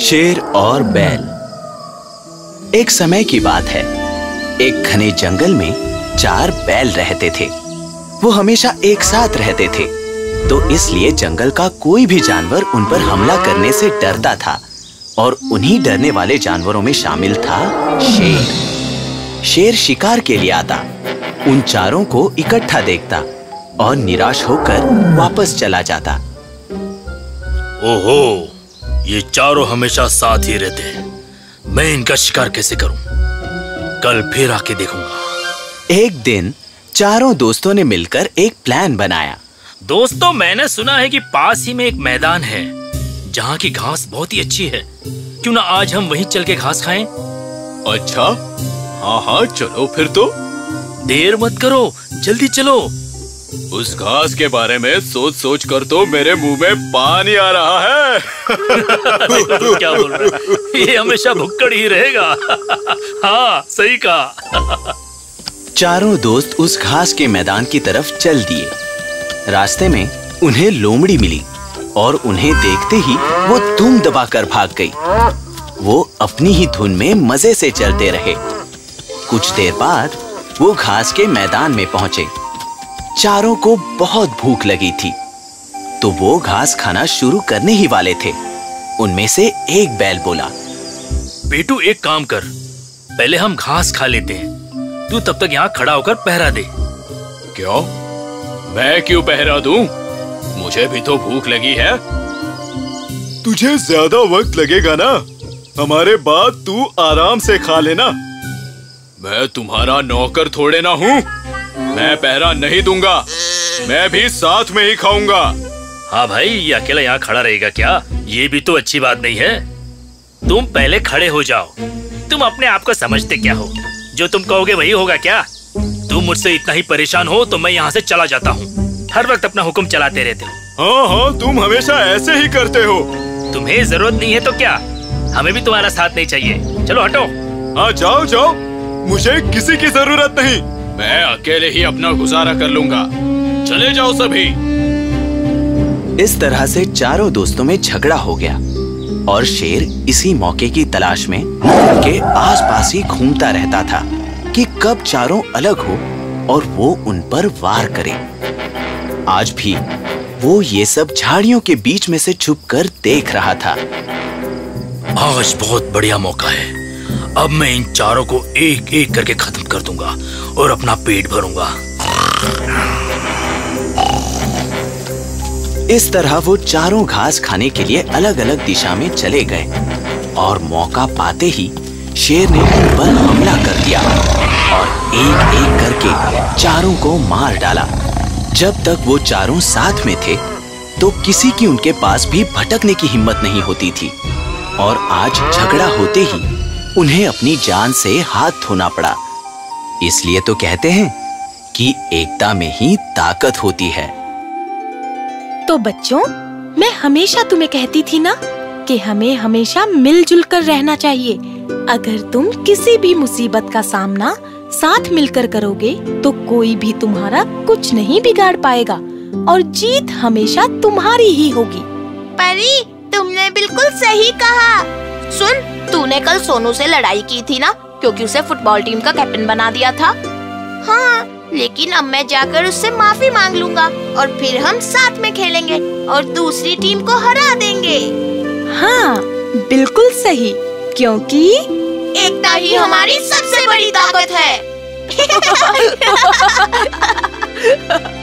शेर और बैल। एक समय की बात है, एक घने जंगल में 4 बैल रहते थे। वो हमेशा एक साथ रहते थे, तो इसलिए जंगल का कोई भी जानवर उन पर हमला करने से डरता था। और उन्हीं डरने वाले जानवरों में शामिल था शेर। शेर शिकार के लिए आता, उन चारों को इकट्ठा देखता और निराश होकर वापस चला जाता। ओहो, ये चारों हमेशा साथ ही रहते हैं। मैं इनका शिकार कैसे करूं? कल फिर आके देखूंगा। एक दिन चारों दोस्तों ने मिलकर एक प्लान बनाया। दोस्तों, मैंने सुना है कि पास ही में एक मैदान है जहाँ की घास बहुत ही अच्छी है। क्यों ना आज हम वहीं चल के घास खाएं? अच्छा, हाँ, चलो फिर तो। देर मत करो, जल्दी चलो। उस घास के बारे में सोच सोच कर तो मेरे मुंह में पानी आ रहा है। तू क्या बोल रहा है? ये हमेशा भुक्कड़ ही रहेगा। हाँ, सही कहा। चारों दोस्त उस घास के मैदान की तरफ चल दिए। रास्ते में उन्हें लोमड़ी मिली और उन्हें देखते ही वो धूम दबाकर भाग गई। वो अपनी ही धुन में मजे से चलते रहे। कुछ देर बाद वो घास के मैदान में पहुंचे। चारों को बहुत भूख लगी थी, तो वो घास खाना शुरू करने ही वाले थे। उनमें से एक बैल बोला, बेटू एक काम कर, पहले हम घास खा लेते हैं। तू तब तक यहाँ खड़ा होकर पहरा दे। क्यों? मैं क्यों पहरा दूं? मुझे भी तो भूख लगी है। तुझे ज्यादा वक्त लगेगा ना, हमारे बाद तू आराम से खा लेना। मैं तुम्हारा नौकर थोड़े ना हूँ। मैं पहरा नहीं दूंगा, मैं भी साथ में ही खाऊंगा। हाँ भाई, ये अकेला यहाँ खड़ा रहेगा क्या? ये भी तो अच्छी बात नहीं है। तुम पहले खड़े हो जाओ। तुम अपने आप को समझते क्या हो? जो तुम कहोगे वही होगा क्या? तुम मुझसे इतना ही परेशान हो तो मैं यहाँ से चला जाता हूँ। हर वक्त अपना हुक्म चलाते रहते हो। हाँ, तुम हमेशा ऐसे ही करते हो। तुम्हें जरूरत नहीं है तो क्या? हमें भी तुम्हारा साथ नहीं चाहिए। चलो हटो। हाँ, जाओ, मुझे किसी की जरूरत नहीं। मैं अकेले ही अपना गुजारा कर लूंगा। चले जाओ सभी। इस तरह से चारों दोस्तों में झगड़ा हो गया और शेर इसी मौके की तलाश में उनके आसपास ही घूमता रहता था कि कब चारों अलग हो और वो उन पर वार करे। आज भी वो ये सब झाड़ियों के बीच में से छुपकर देख रहा था। आज बहुत बढ़िया मौका है। अब मैं इन चारों को एक एक करके खत्म कर दूंगा और अपना पेट भरूंगा। इस तरह वो चारों घास खाने के लिए अलग अलग दिशा में चले गए और मौका पाते ही शेर ने उन पर हमला कर दिया और एक एक करके चारों को मार डाला। जब तक वो चारों साथ में थे तो किसी की उनके पास भी भटकने की हिम्मत नहीं होती थी। और आज झगड़ा होते ही उन्हें अपनी जान से हाथ धोना पड़ा। इसलिए तो कहते हैं कि एकता में ही ताकत होती है। तो बच्चों, मैं हमेशा तुम्हें कहती थी ना कि हमें हमेशा मिलजुल कर रहना चाहिए। अगर तुम किसी भी मुसीबत का सामना साथ मिलकर करोगे तो कोई भी तुम्हारा कुछ नहीं बिगाड़ पाएगा और जीत हमेशा तुम्हारी ही होगी। परी, तुमने बिल्कुल सही कहा। सुन, तूने कल सोनू से लड़ाई की थी ना, क्योंकि उसे फुटबॉल टीम का कैप्टन बना दिया था। हाँ, लेकिन अब मैं जाकर उससे माफी मांग लूंगा और फिर हम साथ में खेलेंगे और दूसरी टीम को हरा देंगे। हाँ, बिल्कुल सही, क्योंकि एकता ही हमारी सबसे बड़ी ताकत है।